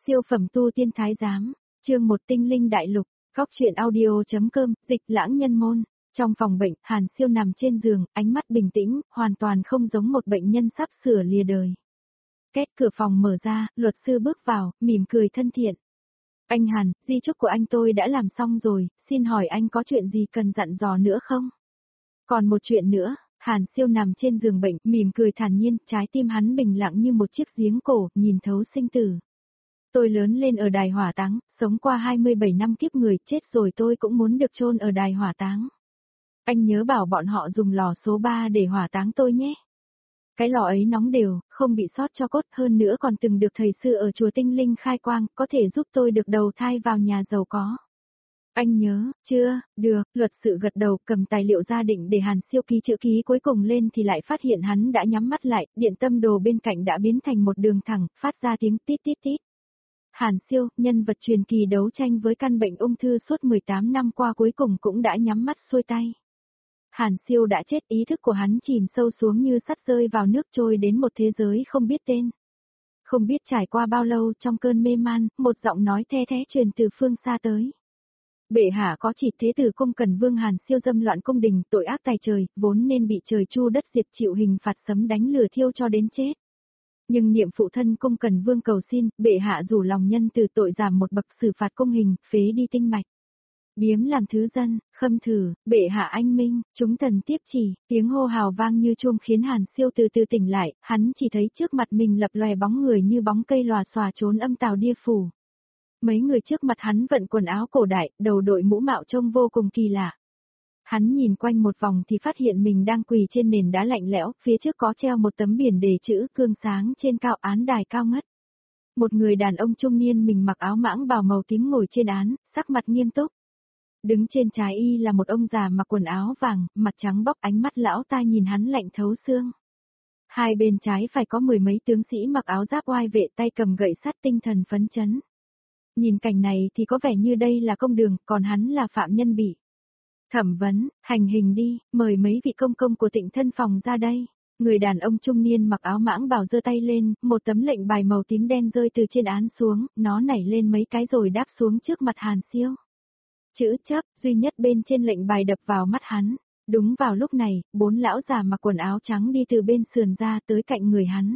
Siêu phẩm tu tiên thái giám, chương 1 tinh linh đại lục, góc truyện audio.com, dịch lãng nhân môn. Trong phòng bệnh, Hàn Siêu nằm trên giường, ánh mắt bình tĩnh, hoàn toàn không giống một bệnh nhân sắp sửa lìa đời. Két cửa phòng mở ra, luật sư bước vào, mỉm cười thân thiện. Anh Hàn, di chúc của anh tôi đã làm xong rồi, xin hỏi anh có chuyện gì cần dặn dò nữa không? Còn một chuyện nữa. Hàn Siêu nằm trên giường bệnh, mỉm cười thản nhiên, trái tim hắn bình lặng như một chiếc giếng cổ, nhìn thấu sinh tử. Tôi lớn lên ở đài hỏa táng, sống qua 27 năm kiếp người, chết rồi tôi cũng muốn được chôn ở đài hỏa táng. Anh nhớ bảo bọn họ dùng lò số 3 để hỏa táng tôi nhé. Cái lò ấy nóng đều, không bị sót cho cốt, hơn nữa còn từng được thầy sư ở chùa Tinh Linh khai quang, có thể giúp tôi được đầu thai vào nhà giàu có. Anh nhớ, chưa, được, luật sự gật đầu, cầm tài liệu ra định để Hàn Siêu ký chữ ký cuối cùng lên thì lại phát hiện hắn đã nhắm mắt lại, điện tâm đồ bên cạnh đã biến thành một đường thẳng, phát ra tiếng tít tít tít. Hàn Siêu, nhân vật truyền kỳ đấu tranh với căn bệnh ung thư suốt 18 năm qua cuối cùng cũng đã nhắm mắt xuôi tay. Hàn Siêu đã chết, ý thức của hắn chìm sâu xuống như sắt rơi vào nước, trôi đến một thế giới không biết tên. Không biết trải qua bao lâu, trong cơn mê man, một giọng nói the thé truyền từ phương xa tới. Bệ hạ có chỉ thế tử cung Cần Vương Hàn Siêu dâm loạn cung đình, tội ác tày trời, vốn nên bị trời chu đất diệt, chịu hình phạt sấm đánh lửa thiêu cho đến chết. Nhưng niệm phụ thân cung Cần Vương cầu xin, bệ hạ rủ lòng nhân từ tội giảm một bậc, xử phạt cung hình, phế đi tinh mạch. Biếm làm thứ dân, khâm thử, bệ hạ anh minh, chúng thần tiếp chỉ, tiếng hô hào vang như chuông khiến Hàn Siêu từ từ tỉnh lại, hắn chỉ thấy trước mặt mình lập lòe bóng người như bóng cây lòa xòa trốn âm tào địa phủ. Mấy người trước mặt hắn vận quần áo cổ đại, đầu đội mũ mạo trông vô cùng kỳ lạ. Hắn nhìn quanh một vòng thì phát hiện mình đang quỳ trên nền đá lạnh lẽo, phía trước có treo một tấm biển đề chữ cương sáng trên cao án đài cao ngất. Một người đàn ông trung niên mình mặc áo mãng bào màu tím ngồi trên án, sắc mặt nghiêm túc. Đứng trên trái y là một ông già mặc quần áo vàng, mặt trắng bóc, ánh mắt lão ta nhìn hắn lạnh thấu xương. Hai bên trái phải có mười mấy tướng sĩ mặc áo giáp oai vệ, tay cầm gậy sắt, tinh thần phấn chấn. Nhìn cảnh này thì có vẻ như đây là công đường, còn hắn là phạm nhân bị thẩm vấn, hành hình đi, mời mấy vị công công của Tịnh Thân Phòng ra đây. Người đàn ông trung niên mặc áo mãng bào giơ tay lên, một tấm lệnh bài màu tím đen rơi từ trên án xuống, nó nảy lên mấy cái rồi đáp xuống trước mặt Hàn Siêu. Chữ chấp, duy nhất bên trên lệnh bài đập vào mắt hắn. Đúng vào lúc này, bốn lão già mặc quần áo trắng đi từ bên sườn ra tới cạnh người hắn.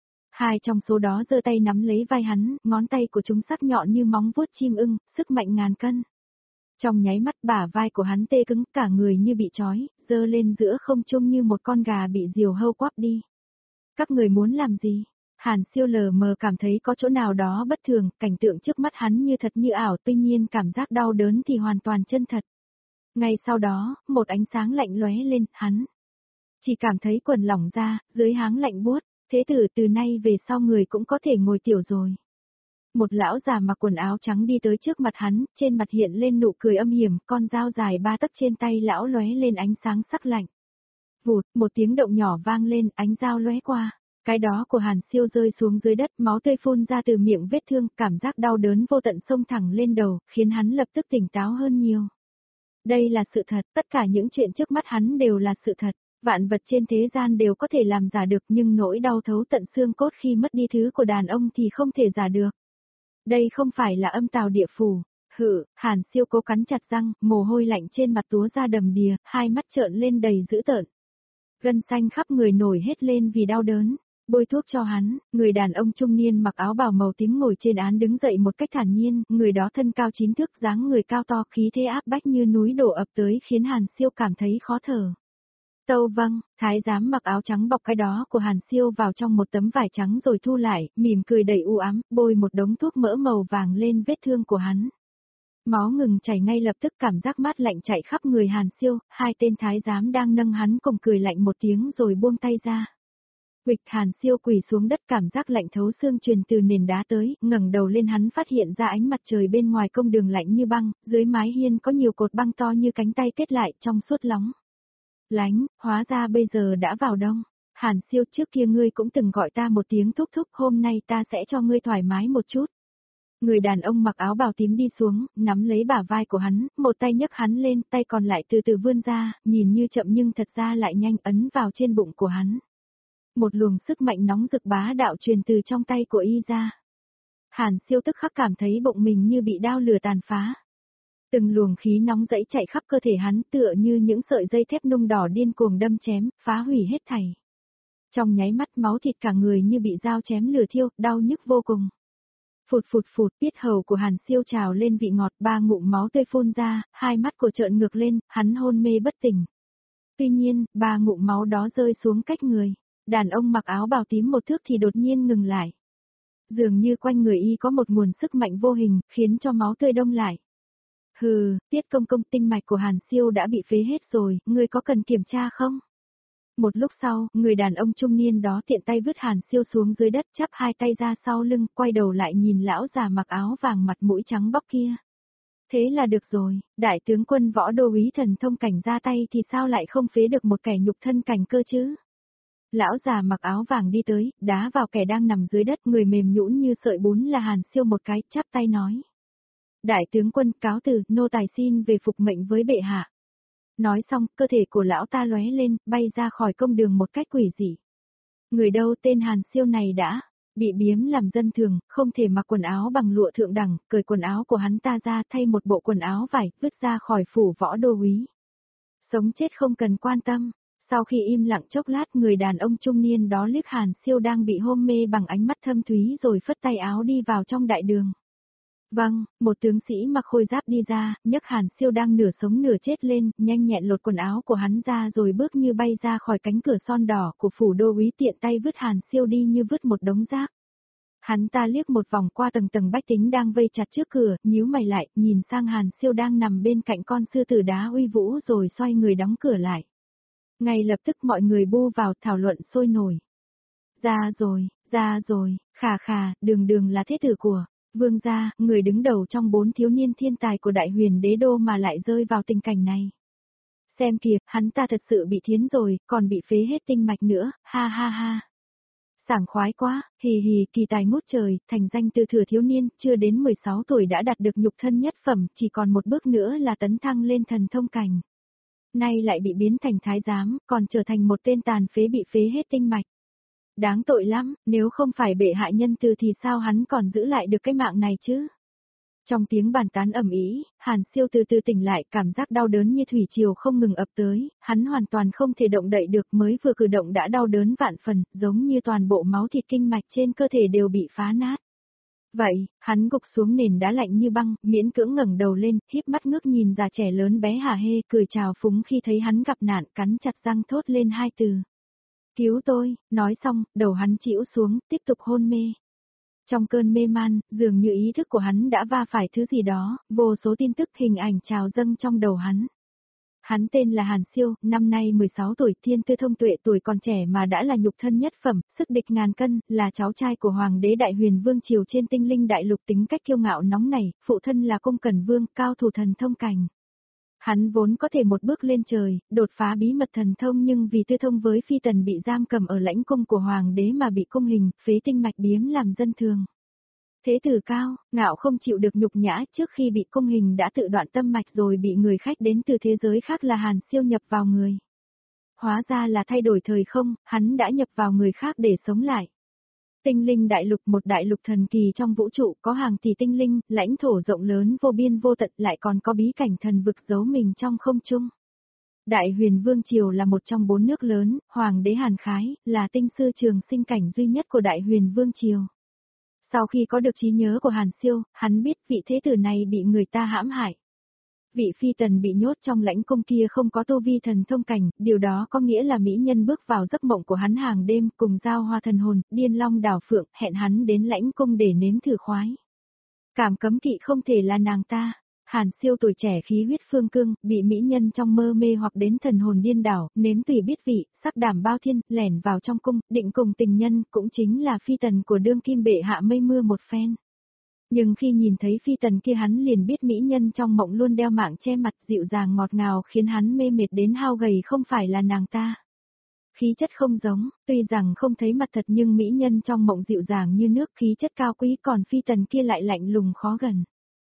Hai trong số đó giơ tay nắm lấy vai hắn, ngón tay của chúng sắc nhọn như móng vuốt chim ưng, sức mạnh ngàn cân. Trong nháy mắt bả vai của hắn tê cứng, cả người như bị trói, giơ lên giữa không trung như một con gà bị diều hâu quắp đi. Các người muốn làm gì? Hàn Siêu lờ mờ cảm thấy có chỗ nào đó bất thường, cảnh tượng trước mắt hắn như thật như ảo, tuy nhiên cảm giác đau đớn thì hoàn toàn chân thật. Ngay sau đó, một ánh sáng lạnh lóe lên, hắn chỉ cảm thấy quần lỏng ra, dưới háng lạnh buốt. Thế tử, từ nay về sau người cũng có thể ngồi tiểu rồi. Một lão già mặc quần áo trắng đi tới trước mặt hắn, trên mặt hiện lên nụ cười âm hiểm, con dao dài 3 tấc trên tay lão lóe lên ánh sáng sắc lạnh. Vụt, một tiếng động nhỏ vang lên, ánh dao lóe qua. Cái đó của Hàn Siêu rơi xuống dưới đất, máu tươi phun ra từ miệng vết thương, cảm giác đau đớn vô tận xông thẳng lên đầu, khiến hắn lập tức tỉnh táo hơn nhiều. Đây là sự thật, tất cả những chuyện trước mắt hắn đều là sự thật. Vạn vật trên thế gian đều có thể làm giả được, nhưng nỗi đau thấu tận xương cốt khi mất đi thứ của đàn ông thì không thể giả được. Đây không phải là âm tào địa phủ. Hàn Siêu cố cắn chặt răng, mồ hôi lạnh trên mặt túa ra đầm đìa, hai mắt trợn lên đầy dữ tợn. Gân xanh khắp người nổi hết lên vì đau đớn. Bôi thuốc cho hắn, người đàn ông trung niên mặc áo bào màu tím ngồi trên án đứng dậy một cách thản nhiên, người đó thân cao 9 thước, dáng người cao to, khí thế áp bách như núi đổ ập tới khiến Hàn Siêu cảm thấy khó thở. Tâu vâng, thái giám mặc áo trắng bọc cái đó của Hàn Siêu vào trong một tấm vải trắng rồi thu lại, mỉm cười đầy u ám, bôi một đống thuốc mỡ màu vàng lên vết thương của hắn. Máu ngừng chảy ngay lập tức, cảm giác mát lạnh chạy khắp người Hàn Siêu, hai tên thái giám đang nâng hắn cùng cười lạnh một tiếng rồi buông tay ra. Quịch, Hàn Siêu quỳ xuống đất, cảm giác lạnh thấu xương truyền từ nền đá tới, ngẩng đầu lên hắn phát hiện ra ánh mặt trời bên ngoài công đường lạnh như băng, dưới mái hiên có nhiều cột băng to như cánh tay kết lại trong suốt lóng lánh, hóa ra bây giờ đã vào đông. Hàn Siêu, trước kia ngươi cũng từng gọi ta một tiếng thúc thúc, hôm nay ta sẽ cho ngươi thoải mái một chút. Người đàn ông mặc áo bào tím đi xuống, nắm lấy bả vai của hắn, một tay nhấc hắn lên, tay còn lại từ từ vươn ra, nhìn như chậm nhưng thật ra lại nhanh, ấn vào trên bụng của hắn. Một luồng sức mạnh nóng rực bá đạo truyền từ trong tay của y ra. Hàn Siêu tức khắc cảm thấy bụng mình như bị đao lửa tàn phá. Từng luồng khí nóng dẫy chạy khắp cơ thể hắn tựa như những sợi dây thép nung đỏ điên cuồng đâm chém, phá hủy hết thảy. Trong nháy mắt máu thịt cả người như bị dao chém lửa thiêu, đau nhức vô cùng. Phụt phụt phụt, tiết hầu của Hàn Siêu trào lên vị ngọt, 3 ngụm máu tươi phun ra, hai mắt của trợn ngược lên, hắn hôn mê bất tỉnh. Tuy nhiên, 3 ngụm máu đó rơi xuống cách người. Đàn ông mặc áo bào tím một thước thì đột nhiên ngừng lại. Dường như quanh người y có một nguồn sức mạnh vô hình, khiến cho máu tươi đông lại. Hừ, Tiết công công, tinh mạch của Hàn Siêu đã bị phế hết rồi, ngươi có cần kiểm tra không? Một lúc sau, người đàn ông trung niên đó tiện tay vứt Hàn Siêu xuống dưới đất, chắp hai tay ra sau lưng, quay đầu lại nhìn lão già mặc áo vàng mặt mũi trắng bóc kia. Thế là được rồi, đại tướng quân võ đô úy thần thông cảnh ra tay thì sao lại không phế được một kẻ nhục thân cảnh cơ chứ? Lão già mặc áo vàng đi tới, đá vào kẻ đang nằm dưới đất, người mềm nhũn như sợi bún là Hàn Siêu một cái, chắp tay nói. Đại tướng quân cáo từ, nô tài xin về phục mệnh với bệ hạ. Nói xong, cơ thể của lão ta lóe lên, bay ra khỏi công đường một cách quỷ dị. Người đâu tên Hàn Siêu này đã bị biếm làm dân thường, không thể mặc quần áo bằng lụa thượng đẳng, cởi quần áo của hắn ta ra thay một bộ quần áo vải, vứt ra khỏi phủ võ đô úy. Sống chết không cần quan tâm. Sau khi im lặng chốc lát, người đàn ông trung niên đó liếc Hàn Siêu đang bị hôn mê bằng ánh mắt thâm thúy rồi phất tay áo đi vào trong đại đường. Vâng, một tướng sĩ mặc khôi giáp đi ra, nhấc Hàn Siêu đang nửa sống nửa chết lên, nhanh nhẹn lột quần áo của hắn ra rồi bước như bay ra khỏi cánh cửa son đỏ của phủ đô úy, tiện tay vứt Hàn Siêu đi như vứt một đống rác. Hắn ta liếc một vòng qua tầng tầng bách tính đang vây chặt trước cửa, nhíu mày lại, nhìn sang Hàn Siêu đang nằm bên cạnh con sư tử đá uy vũ rồi xoay người đóng cửa lại. Ngay lập tức mọi người bu vào thảo luận sôi nổi. Ra rồi, khà khà, đường đường là thế tử của vương gia, người đứng đầu trong 4 thiếu niên thiên tài của đại huyền đế đô mà lại rơi vào tình cảnh này. Xem kìa, hắn ta thật sự bị thiến rồi, còn bị phế hết tinh mạch nữa, ha ha ha. Sảng khoái quá, hì hì, kỳ tài ngút trời, thành danh từ thừa thiếu niên, chưa đến 16 tuổi đã đạt được nhục thân nhất phẩm, chỉ còn một bước nữa là tấn thăng lên thần thông cảnh. Nay lại bị biến thành thái giám, còn trở thành một tên tàn phế bị phế hết tinh mạch. Đáng tội lắm, nếu không phải bệ hạ nhân từ thì sao hắn còn giữ lại được cái mạng này chứ? Trong tiếng bàn tán ầm ĩ, Hàn Siêu từ từ tỉnh lại, cảm giác đau đớn như thủy triều không ngừng ập tới, hắn hoàn toàn không thể động đậy được, mới vừa cử động đã đau đớn vạn phần, giống như toàn bộ máu thịt kinh mạch trên cơ thể đều bị phá nát. Vậy, hắn gục xuống nền đá lạnh như băng, miễn cưỡng ngẩng đầu lên, híp mắt ngước nhìn già trẻ lớn bé hả hê, cười chào phúng khi thấy hắn gặp nạn, cắn chặt răng thốt lên 2 từ. Cứu tôi, nói xong, đầu hắn chĩu xuống, tiếp tục hôn mê. Trong cơn mê man, dường như ý thức của hắn đã va phải thứ gì đó, vô số tin tức hình ảnh trào dâng trong đầu hắn. Hắn tên là Hàn Siêu, năm nay 16 tuổi, thiên tư thông tuệ, tuổi còn trẻ mà đã là nhục thân nhất phẩm, sức địch ngàn cân, là cháu trai của Hoàng đế Đại Huyền Vương triều trên tinh linh đại lục, tính cách kiêu ngạo nóng nảy, phụ thân là Cung Cẩn Vương, cao thủ thần thông cảnh. Hắn vốn có thể một bước lên trời, đột phá bí mật thần thông, nhưng vì tư thông với phi tần bị giam cầm ở lãnh cung của Hoàng đế mà bị cung hình, phế tinh mạch biếm làm dân thường. Thế tử cao, ngạo không chịu được nhục nhã, trước khi bị cung hình đã tự đoạn tâm mạch rồi bị người khách đến từ thế giới khác là Hàn Siêu nhập vào người. Hóa ra là thay đổi thời không, hắn đã nhập vào người khác để sống lại. Tinh linh đại lục, một đại lục thần kỳ trong vũ trụ, có hàng tỷ tinh linh, lãnh thổ rộng lớn vô biên vô tận, lại còn có bí cảnh thần vực giấu mình trong không trung. Đại Huyền Vương triều là một trong 4 nước lớn, Hoàng đế Hàn Khái là tinh sư trường sinh cảnh duy nhất của Đại Huyền Vương triều. Sau khi có được trí nhớ của Hàn Siêu, hắn biết vị thế tử này bị người ta hãm hại. Vị phi tần bị nhốt trong lãnh cung kia không có tu vi thần thông cảnh, điều đó có nghĩa là mỹ nhân bước vào giấc mộng của hắn hàng đêm, cùng giao hoa thần hồn, điên long đảo phượng, hẹn hắn đến lãnh cung để nếm thử khoái. Cảm cấm kỵ không thể là nàng ta. Hàn Siêu tuổi trẻ khí huyết phương cương, bị mỹ nhân trong mơ mê hoặc đến thần hồn điên đảo, nếm tùy biết vị, sắc đảm bao thiên, lẻn vào trong cung, định cùng tình nhân, cũng chính là phi tần của đương kim bệ hạ mây mưa một phen. Nhưng khi nhìn thấy phi tần kia hắn liền biết mỹ nhân trong mộng luôn đeo mạng che mặt, dịu dàng ngọt ngào khiến hắn mê mệt đến hao gầy, không phải là nàng ta. Khí chất không giống, tuy rằng không thấy mặt thật nhưng mỹ nhân trong mộng dịu dàng như nước, khí chất cao quý, còn phi tần kia lại lạnh lùng khó gần.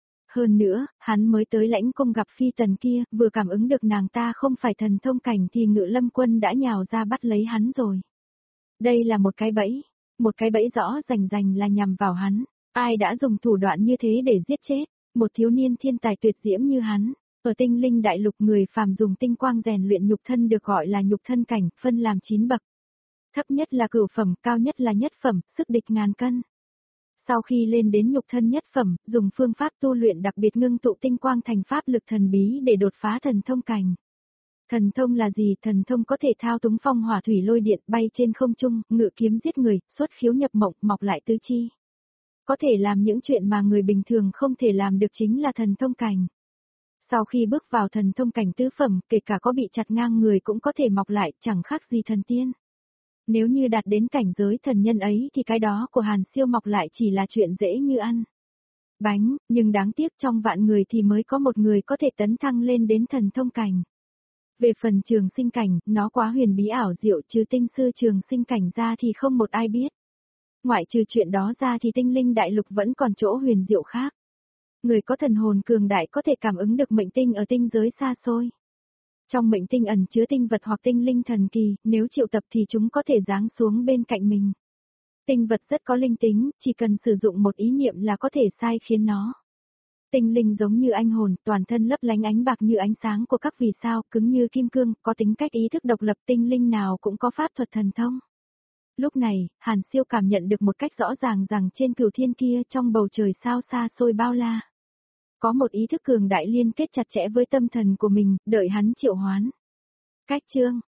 Hơn nữa, hắn mới tới lãnh cung gặp phi tần kia, vừa cảm ứng được nàng ta không phải thần thông cảnh thì Ngự Lâm Quân đã nhào ra bắt lấy hắn rồi. Đây là một cái bẫy rõ rành rành là nhằm vào hắn. Ai đã dùng thủ đoạn như thế để giết chết, một thiếu niên thiên tài tuyệt diễm như hắn. Ở tinh linh đại lục người phàm dùng tinh quang rèn luyện nhục thân được gọi là nhục thân cảnh, phân làm 9 bậc. Thấp nhất là cửu phẩm, cao nhất là nhất phẩm, sức địch ngàn cân. Sau khi lên đến nhục thân nhất phẩm, dùng phương pháp tu luyện đặc biệt ngưng tụ tinh quang thành pháp lực thần bí để đột phá thần thông cảnh. Thần thông là gì? Thần thông có thể thao túng phong hỏa thủy lôi điện, bay trên không trung, ngự kiếm giết người, xuất khiếu nhập mộng, mọc lại tứ chi. Có thể làm những chuyện mà người bình thường không thể làm được chính là thần thông cảnh. Sau khi bước vào thần thông cảnh tứ phẩm, kể cả có bị chặt ngang người cũng có thể mọc lại, chẳng khác gì thần tiên. Nếu như đạt đến cảnh giới thần nhân ấy thì cái đó của Hàn Siêu mọc lại chỉ là chuyện dễ như ăn bánh, nhưng đáng tiếc trong vạn người thì mới có một người có thể tấn thăng lên đến thần thông cảnh. Về phần trường sinh cảnh, nó quá huyền bí ảo diệu, trừ tinh sư trường sinh cảnh ra thì không một ai biết. Ngoại trừ chuyện đó ra thì tinh linh đại lục vẫn còn chỗ huyền diệu khác. Người có thần hồn cường đại có thể cảm ứng được mệnh tinh ở tinh giới xa xôi. Trong mệnh tinh ẩn chứa tinh vật hoặc tinh linh thần kỳ, nếu triệu tập thì chúng có thể giáng xuống bên cạnh mình. Tinh vật rất có linh tính, chỉ cần sử dụng một ý niệm là có thể sai khiến nó. Tinh linh giống như anh hồn, toàn thân lấp lánh ánh bạc như ánh sáng của các vì sao, cứng như kim cương, có tính cách ý thức độc lập, tinh linh nào cũng có pháp thuật thần thông. Lúc này, Hàn Siêu cảm nhận được một cách rõ ràng rằng trên cửu thiên kia trong bầu trời sao xa xôi bao la. Có một ý thức cường đại liên kết chặt chẽ với tâm thần của mình, đợi hắn triệu hoán. Cách chương